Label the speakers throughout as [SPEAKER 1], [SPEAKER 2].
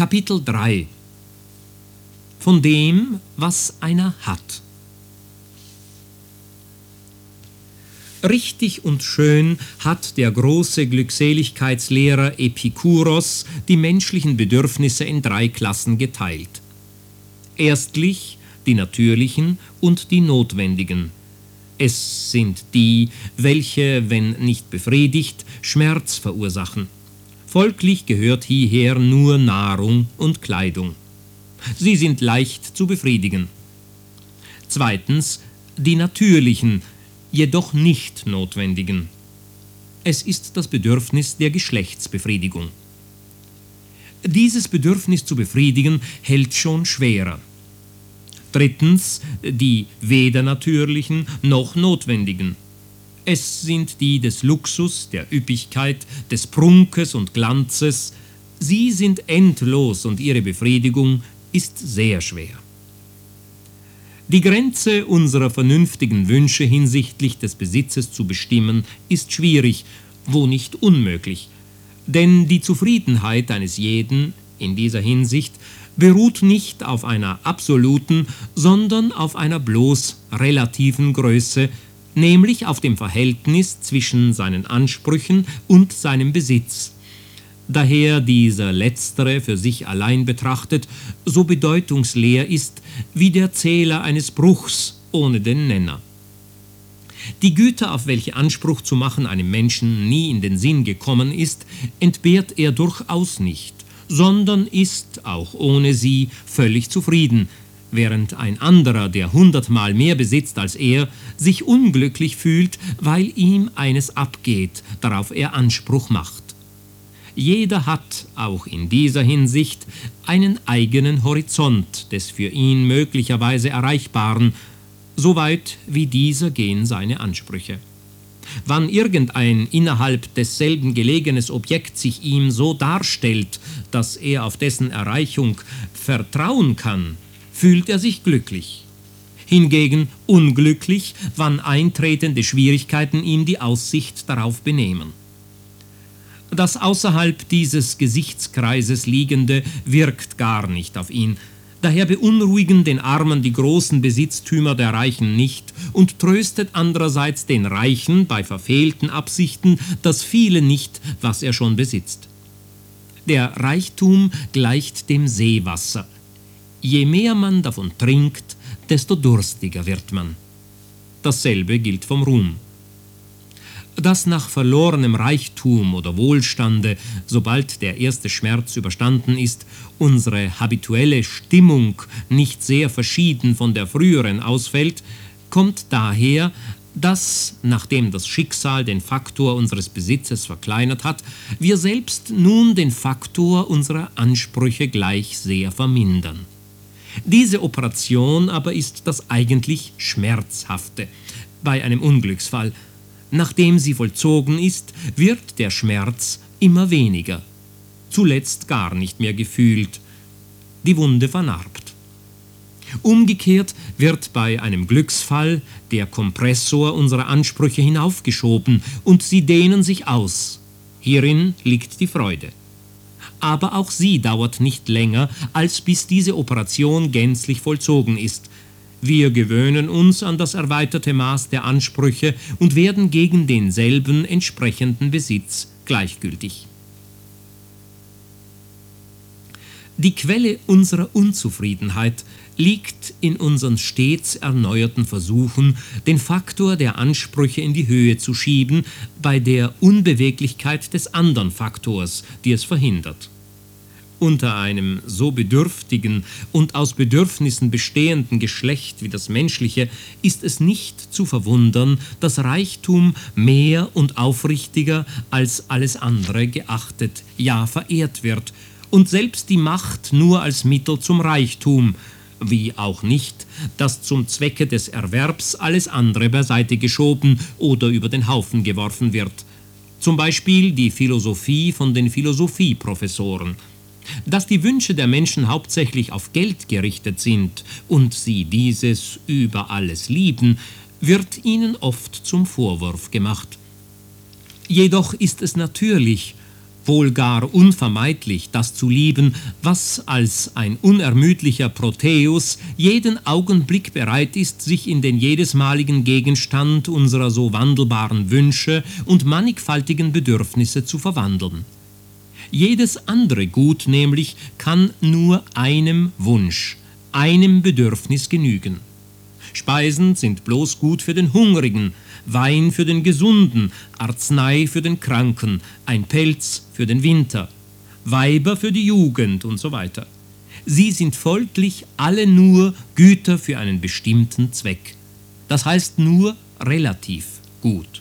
[SPEAKER 1] Kapitel 3 Von dem, was einer hat. Richtig und schön hat der große Glückseligkeitslehrer Epikuros die menschlichen Bedürfnisse in 3 Klassen geteilt. Erstlich die natürlichen und die notwendigen. Es sind die, welche, wenn nicht befriedigt, Schmerz verursachen. Folglich gehört hierher nur Nahrung und Kleidung. Sie sind leicht zu befriedigen. Zweitens die natürlichen, jedoch nicht notwendigen. Es ist das Bedürfnis der Geschlechtsbefriedigung. Dieses Bedürfnis zu befriedigen hält schon schwerer. Drittens die weder natürlichen noch notwendigen. Es sind die des Luxus, der Üppigkeit, des Prunkes und Glanzes. Sie sind endlos und ihre Befriedigung ist sehr schwer. Die Grenze unserer vernünftigen Wünsche hinsichtlich des Besitzes zu bestimmen, ist schwierig, wo nicht unmöglich. Denn die Zufriedenheit eines jeden in dieser Hinsicht beruht nicht auf einer absoluten, sondern auf einer bloß relativen Größe, nämlich auf dem Verhältnis zwischen seinen Ansprüchen und seinem Besitz. Daher dieser letztere für sich allein betrachtet so bedeutungsleer ist wie der Zähler eines Bruchs ohne den Nenner. Die Güter, auf welche Anspruch zu machen einem Menschen nie in den Sinn gekommen ist, entbehrt er durchaus nicht, sondern ist, auch ohne sie, völlig zufrieden, während ein anderer, der 100-mal mehr besitzt als er, sich unglücklich fühlt, weil ihm eines abgeht, darauf er Anspruch macht. Jeder hat, auch in dieser Hinsicht, einen eigenen Horizont des für ihn möglicherweise Erreichbaren, soweit wie dieser gehen seine Ansprüche. Wann irgendein innerhalb desselben gelegenes Objekt sich ihm so darstellt, dass er auf dessen Erreichung vertrauen kann, fühlt er sich glücklich. Hingegen unglücklich, wann eintretende Schwierigkeiten ihm die Aussicht darauf benehmen. Das außerhalb dieses Gesichtskreises liegende wirkt gar nicht auf ihn. Daher beunruhigen den Armen die großen Besitztümer der Reichen nicht und tröstet andererseits den Reichen bei verfehlten Absichten das Viele nicht, was er schon besitzt. Der Reichtum gleicht dem Seewasser. Je mehr man davon trinkt, desto durstiger wird man. Dasselbe gilt vom Ruhm. Dass nach verlorenem Reichtum oder Wohlstande, sobald der erste Schmerz überstanden ist, unsere habituelle Stimmung nicht sehr verschieden von der früheren ausfällt, kommt daher, dass, nachdem das Schicksal den Faktor unseres Besitzes verkleinert hat, wir selbst nun den Faktor unserer Ansprüche gleich sehr vermindern. Diese Operation aber ist das eigentlich Schmerzhafte bei einem Unglücksfall. Nachdem sie vollzogen ist, wird der Schmerz immer weniger, zuletzt gar nicht mehr gefühlt, die Wunde vernarbt. Umgekehrt wird bei einem Glücksfall der Kompressor unserer Ansprüche hinaufgeschoben und sie dehnen sich aus. Hierin liegt die Freude. Aber auch sie dauert nicht länger, als bis diese Operation gänzlich vollzogen ist. Wir gewöhnen uns an das erweiterte Maß der Ansprüche und werden gegen denselben entsprechenden Besitz gleichgültig. Die Quelle unserer Unzufriedenheit liegt in unseren stets erneuerten Versuchen, den Faktor der Ansprüche in die Höhe zu schieben, bei der Unbeweglichkeit des anderen Faktors, die es verhindert. Unter einem so bedürftigen und aus Bedürfnissen bestehenden Geschlecht wie das menschliche ist es nicht zu verwundern, dass Reichtum mehr und aufrichtiger als alles andere geachtet, ja verehrt wird, und selbst die Macht nur als Mittel zum Reichtum, wie auch nicht, dass zum Zwecke des Erwerbs alles andere beiseite geschoben oder über den Haufen geworfen wird. Zum Beispiel die Philosophie von den Philosophieprofessoren. Dass die Wünsche der Menschen hauptsächlich auf Geld gerichtet sind und sie dieses über alles lieben, wird ihnen oft zum Vorwurf gemacht. Jedoch ist es natürlich wohl gar unvermeidlich, das zu lieben, was als ein unermüdlicher Proteus jeden Augenblick bereit ist, sich in den jedesmaligen Gegenstand unserer so wandelbaren Wünsche und mannigfaltigen Bedürfnisse zu verwandeln. Jedes andere Gut nämlich kann nur einem Wunsch, einem Bedürfnis genügen. Speisen sind bloß gut für den Hungrigen, Wein für den Gesunden, Arznei für den Kranken, ein Pelz für den Winter, Weiber für die Jugend und so weiter. Sie sind folglich alle nur Güter für einen bestimmten Zweck. Das heißt nur relativ gut.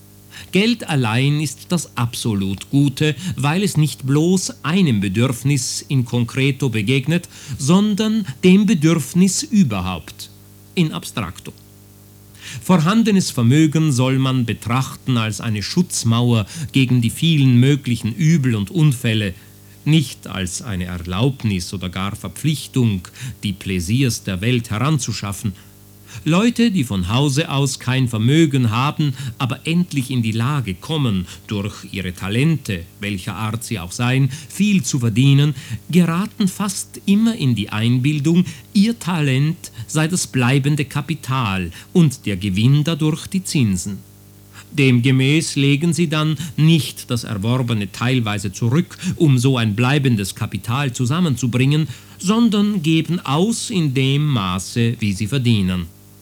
[SPEAKER 1] Geld allein ist das absolut Gute, weil es nicht bloß einem Bedürfnis in concreto begegnet, sondern dem Bedürfnis überhaupt, in abstracto. Vorhandenes Vermögen soll man betrachten als eine Schutzmauer gegen die vielen möglichen Übel und Unfälle, nicht als eine Erlaubnis oder gar Verpflichtung, die Pläsiers der Welt heranzuschaffen. Leute, die von Hause aus kein Vermögen haben, aber endlich in die Lage kommen, durch ihre Talente, welcher Art sie auch seien, viel zu verdienen, geraten fast immer in die Einbildung, ihr Talent sei das bleibende Kapital und der Gewinn dadurch die Zinsen. Demgemäß legen sie dann nicht das Erworbene teilweise zurück, um so ein bleibendes Kapital zusammenzubringen, sondern geben aus in dem Maße, wie sie verdienen.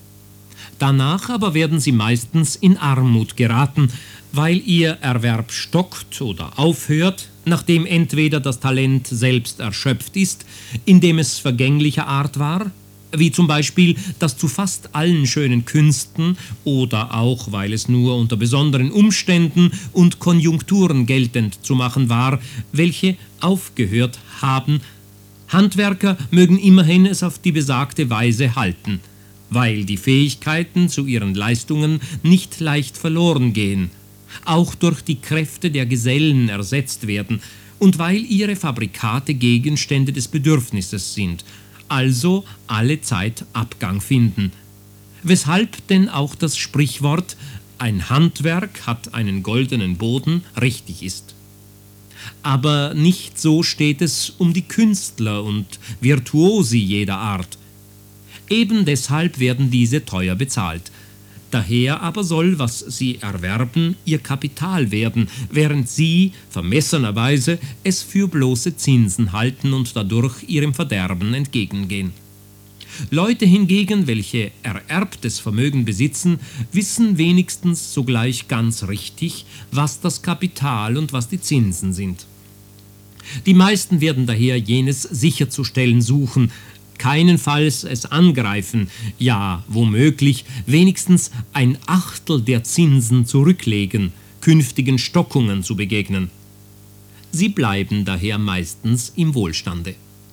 [SPEAKER 1] Danach aber werden sie meistens in Armut geraten, weil ihr Erwerb stockt oder aufhört, nachdem entweder das Talent selbst erschöpft ist, indem es vergänglicher Art war, wie zum Beispiel das zu fast allen schönen Künsten, oder auch, weil es nur unter besonderen Umständen und Konjunkturen geltend zu machen war, welche aufgehört haben. Handwerker mögen immerhin es auf die besagte Weise halten, weil die Fähigkeiten zu ihren Leistungen nicht leicht verloren gehen, auch durch die Kräfte der Gesellen ersetzt werden und weil ihre Fabrikate Gegenstände des Bedürfnisses sind, also alle Zeit Abgang finden. Weshalb denn auch das Sprichwort »ein Handwerk hat einen goldenen Boden« richtig ist. Aber nicht so steht es um die Künstler und Virtuosi jeder Art. Eben deshalb werden diese teuer bezahlt. Daher aber soll, was sie erwerben, ihr Kapital werden, während sie, vermessenerweise, es für bloße Zinsen halten und dadurch ihrem Verderben entgegengehen. Leute hingegen, welche ererbtes Vermögen besitzen, wissen wenigstens sogleich ganz richtig, was das Kapital und was die Zinsen sind. Die meisten werden daher jenes sicherzustellen suchen, keinenfalls es angreifen, ja, womöglich wenigstens 1/8 der Zinsen zurücklegen, künftigen Stockungen zu begegnen. Sie bleiben daher meistens im Wohlstande.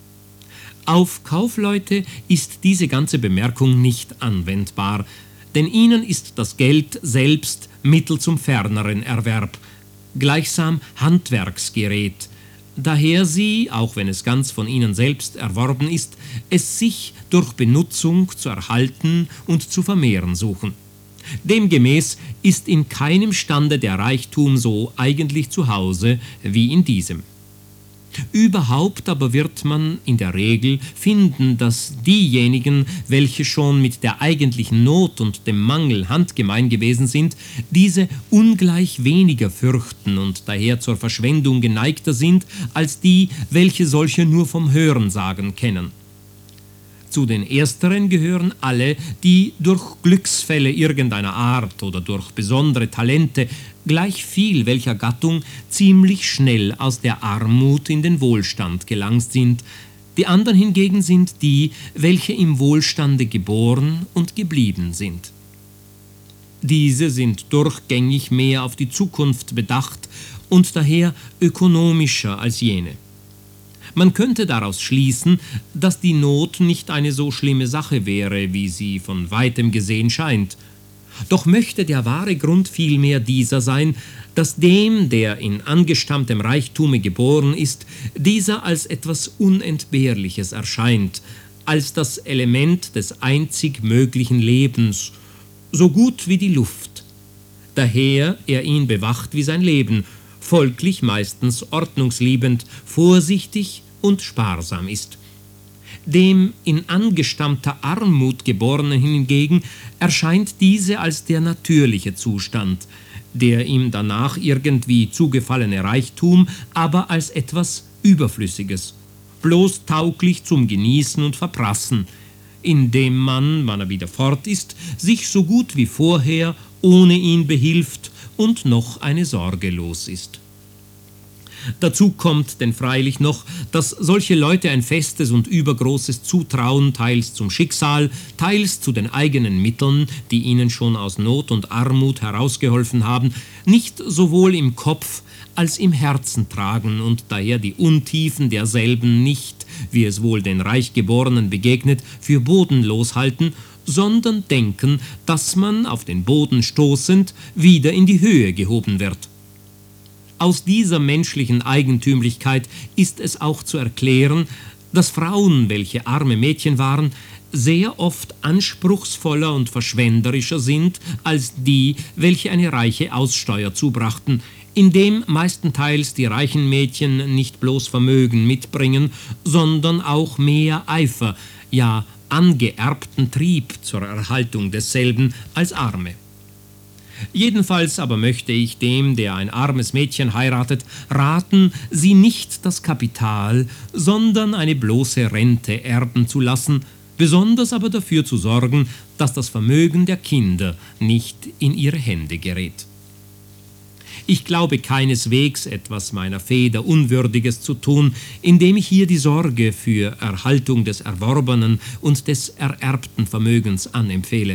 [SPEAKER 1] Auf Kaufleute ist diese ganze Bemerkung nicht anwendbar, denn ihnen ist das Geld selbst Mittel zum ferneren Erwerb, gleichsam Handwerksgerät, daher sie, auch wenn es ganz von ihnen selbst erworben ist, es sich durch Benutzung zu erhalten und zu vermehren suchen. Demgemäß ist in keinem Stande der Reichtum so eigentlich zu Hause wie in diesem. Überhaupt aber wird man in der Regel finden, dass diejenigen, welche schon mit der eigentlichen Not und dem Mangel handgemein gewesen sind, diese ungleich weniger fürchten und daher zur Verschwendung geneigter sind, als die, welche solche nur vom Hörensagen kennen. Zu den Ersteren gehören alle, die durch Glücksfälle irgendeiner Art oder durch besondere Talente, gleich viel welcher Gattung, ziemlich schnell aus der Armut in den Wohlstand gelangt sind. Die anderen hingegen sind die, welche im Wohlstande geboren und geblieben sind. Diese sind durchgängig mehr auf die Zukunft bedacht und daher ökonomischer als jene. Man könnte daraus schließen, dass die Not nicht eine so schlimme Sache wäre, wie sie von weitem gesehen scheint. Doch möchte der wahre Grund vielmehr dieser sein, dass dem, der in angestammtem Reichtume geboren ist, dieser als etwas Unentbehrliches erscheint, als das Element des einzig möglichen Lebens, so gut wie die Luft. Daher er ihn bewacht wie sein Leben, folglich meistens ordnungsliebend, vorsichtig und sparsam ist. Dem in angestammter Armut Geborenen hingegen erscheint diese als der natürliche Zustand, der ihm danach irgendwie zugefallene Reichtum aber als etwas Überflüssiges, bloß tauglich zum Genießen und Verprassen, indem man, wann er wieder fort ist, sich so gut wie vorher ohne ihn behilft und noch eine Sorge los ist. Dazu kommt denn freilich noch, dass solche Leute ein festes und übergroßes Zutrauen teils zum Schicksal, teils zu den eigenen Mitteln, die ihnen schon aus Not und Armut herausgeholfen haben, nicht sowohl im Kopf als im Herzen tragen und daher die Untiefen derselben nicht, wie es wohl den Reichgeborenen begegnet, für bodenlos halten, sondern denken, dass man, auf den Boden stoßend, wieder in die Höhe gehoben wird. Aus dieser menschlichen Eigentümlichkeit ist es auch zu erklären, dass Frauen, welche arme Mädchen waren, sehr oft anspruchsvoller und verschwenderischer sind als die, welche eine reiche Aussteuer zubrachten, indem meistenteils die reichen Mädchen nicht bloß Vermögen mitbringen, sondern auch mehr Eifer, ja angeerbten Trieb zur Erhaltung desselben als Arme. Jedenfalls aber möchte ich dem, der ein armes Mädchen heiratet, raten, sie nicht das Kapital, sondern eine bloße Rente erben zu lassen, besonders aber dafür zu sorgen, dass das Vermögen der Kinder nicht in ihre Hände gerät. Ich glaube keineswegs etwas meiner Feder Unwürdiges zu tun, indem ich hier die Sorge für Erhaltung des erworbenen und des ererbten Vermögens anempfehle.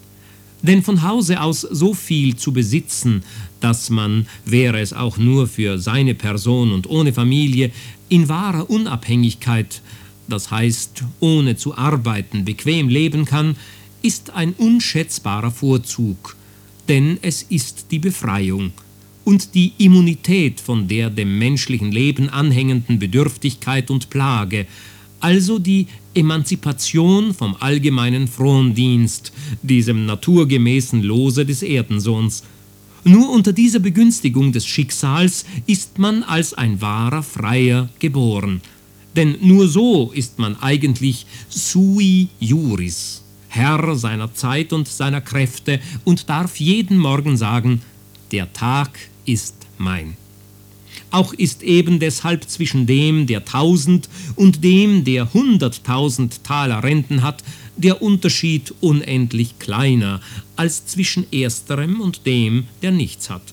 [SPEAKER 1] Denn von Hause aus so viel zu besitzen, dass man, wäre es auch nur für seine Person und ohne Familie, in wahrer Unabhängigkeit, das heißt ohne zu arbeiten, bequem leben kann, ist ein unschätzbarer Vorzug, denn es ist die Befreiung und die Immunität von der dem menschlichen Leben anhängenden Bedürftigkeit und Plage, also die Emanzipation vom allgemeinen Frondienst, diesem naturgemäßen Lose des Erdensohns. Nur unter dieser Begünstigung des Schicksals ist man als ein wahrer Freier geboren. Denn nur so ist man eigentlich sui juris, Herr seiner Zeit und seiner Kräfte und darf jeden Morgen sagen, der Tag ist mein. Auch ist eben deshalb zwischen dem, der 1000 und dem, der 100.000 Taler Renten hat, der Unterschied unendlich kleiner als zwischen ersterem und dem, der nichts hat.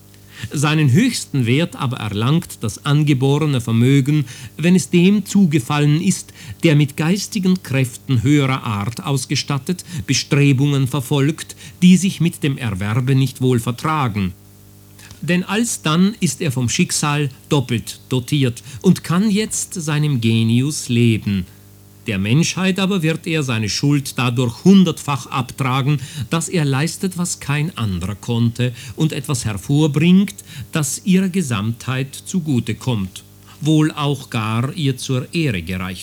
[SPEAKER 1] Seinen höchsten Wert aber erlangt das angeborene Vermögen, wenn es dem zugefallen ist, der mit geistigen Kräften höherer Art ausgestattet, Bestrebungen verfolgt, die sich mit dem Erwerbe nicht wohl vertragen. Denn alsdann ist er vom Schicksal doppelt dotiert und kann jetzt seinem Genius leben. Der Menschheit aber wird er seine Schuld dadurch 100-fach abtragen, dass er leistet, was kein anderer konnte und etwas hervorbringt, das ihrer Gesamtheit zugute kommt, wohl auch gar ihr zur Ehre gereicht.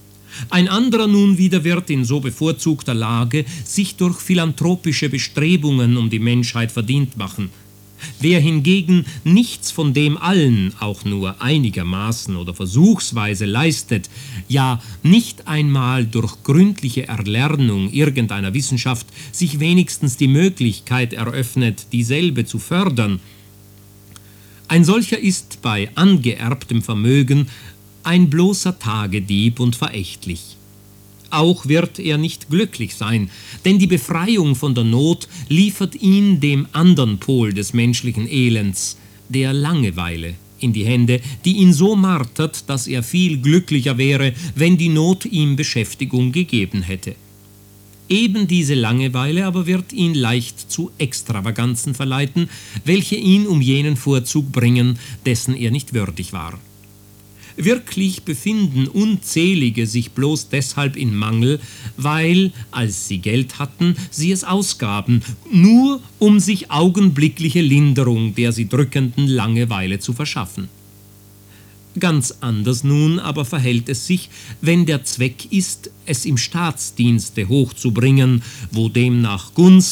[SPEAKER 1] Ein anderer nun wieder wird in so bevorzugter Lage sich durch philanthropische Bestrebungen um die Menschheit verdient machen. Wer hingegen nichts von dem allen auch nur einigermaßen oder versuchsweise leistet, ja nicht einmal durch gründliche Erlernung irgendeiner Wissenschaft sich wenigstens die Möglichkeit eröffnet, dieselbe zu fördern, ein solcher ist bei angeerbtem Vermögen ein bloßer Tagedieb und verächtlich. Auch wird er nicht glücklich sein, denn die Befreiung von der Not liefert ihn dem andern Pol des menschlichen Elends, der Langeweile, in die Hände, die ihn so martert, dass er viel glücklicher wäre, wenn die Not ihm Beschäftigung gegeben hätte. Eben diese Langeweile aber wird ihn leicht zu Extravaganzen verleiten, welche ihn um jenen Vorzug bringen, dessen er nicht würdig war. Wirklich befinden Unzählige sich bloß deshalb in Mangel, weil, als sie Geld hatten, sie es ausgaben, nur um sich augenblickliche Linderung der sie drückenden Langeweile zu verschaffen. Ganz anders nun aber verhält es sich, wenn der Zweck ist, es im Staatsdienste hochzubringen, wo demnach Gunst,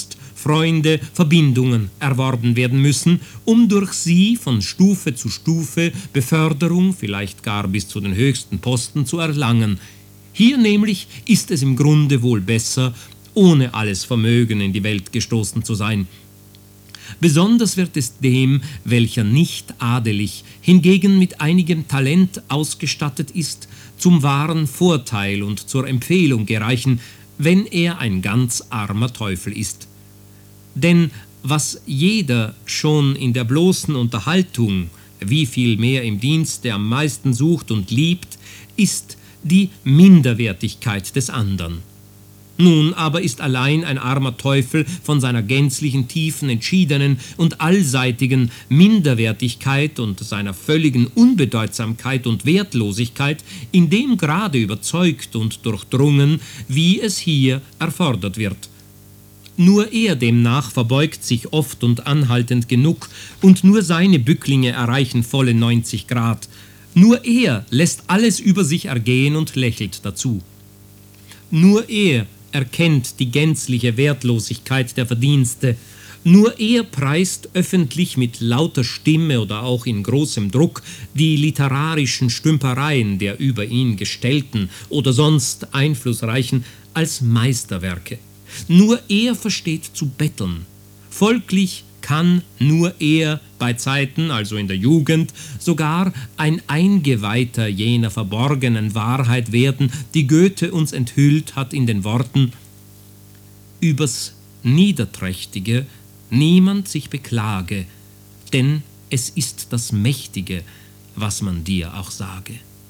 [SPEAKER 1] Freunde, Verbindungen erworben werden müssen, um durch sie von Stufe zu Stufe Beförderung, vielleicht gar bis zu den höchsten Posten zu erlangen. Hier nämlich ist es im Grunde wohl besser, ohne alles Vermögen in die Welt gestoßen zu sein. Besonders wird es dem, welcher nicht adelig, hingegen mit einigem Talent ausgestattet ist, zum wahren Vorteil und zur Empfehlung gereichen, wenn er ein ganz armer Teufel ist. Denn was jeder schon in der bloßen Unterhaltung, wie viel mehr im Dienste am meisten sucht und liebt, ist die Minderwertigkeit des andern. Nun aber ist allein ein armer Teufel von seiner gänzlichen, tiefen, entschiedenen und allseitigen Minderwertigkeit und seiner völligen Unbedeutsamkeit und Wertlosigkeit in dem Grade überzeugt und durchdrungen, wie es hier erfordert wird. Nur er demnach verbeugt sich oft und anhaltend genug, und nur seine Bücklinge erreichen volle 90 Grad. Nur er lässt alles über sich ergehen und lächelt dazu. Nur er erkennt die gänzliche Wertlosigkeit der Verdienste. Nur er preist öffentlich mit lauter Stimme oder auch in großem Druck die literarischen Stümpereien der über ihn gestellten oder sonst Einflussreichen als Meisterwerke. Nur er versteht zu betteln. Folglich kann nur er bei Zeiten, also in der Jugend, sogar ein Eingeweihter jener verborgenen Wahrheit werden, die Goethe uns enthüllt hat in den Worten: Übers Niederträchtige niemand sich beklage, denn es ist das Mächtige, was man dir auch sage.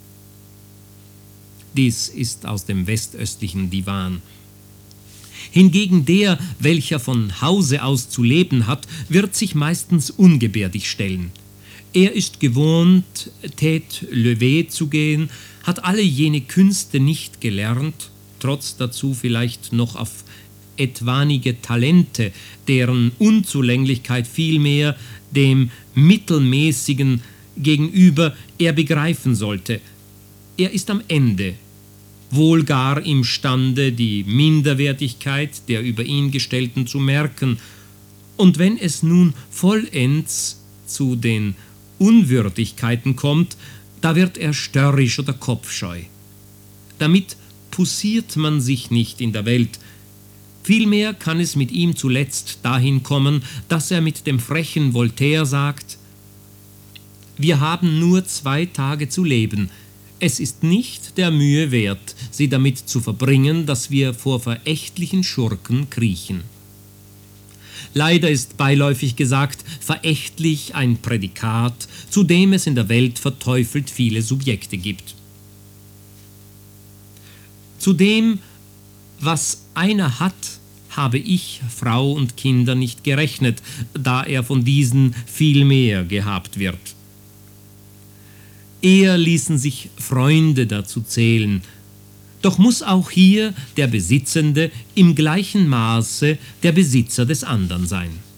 [SPEAKER 1] Dies ist aus dem westöstlichen Divan. Hingegen der, welcher von Hause aus zu leben hat, wird sich meistens ungebärdig stellen. Er ist gewohnt, tête levée zu gehen, hat alle jene Künste nicht gelernt, trotz dazu vielleicht noch auf etwanige Talente, deren Unzulänglichkeit vielmehr dem Mittelmäßigen gegenüber er begreifen sollte. Er ist am Ende, wohl gar imstande, die Minderwertigkeit der über ihn Gestellten zu merken, und wenn es nun vollends zu den Unwürdigkeiten kommt, da wird er störrisch oder kopfscheu. Damit poussiert man sich nicht in der Welt. Vielmehr kann es mit ihm zuletzt dahin kommen, dass er mit dem frechen Voltaire sagt: Wir haben nur 2 Tage zu leben. Es ist nicht der Mühe wert, sie damit zu verbringen, dass wir vor verächtlichen Schurken kriechen. Leider ist beiläufig gesagt verächtlich ein Prädikat, zu dem es in der Welt verteufelt viele Subjekte gibt. Zu dem, was einer hat, habe ich, Frau und Kinder nicht gerechnet, da er von diesen viel mehr gehabt wird. Eher ließen sich Freunde dazu zählen, doch muss auch hier der Besitzende im gleichen Maße der Besitzer des andern sein.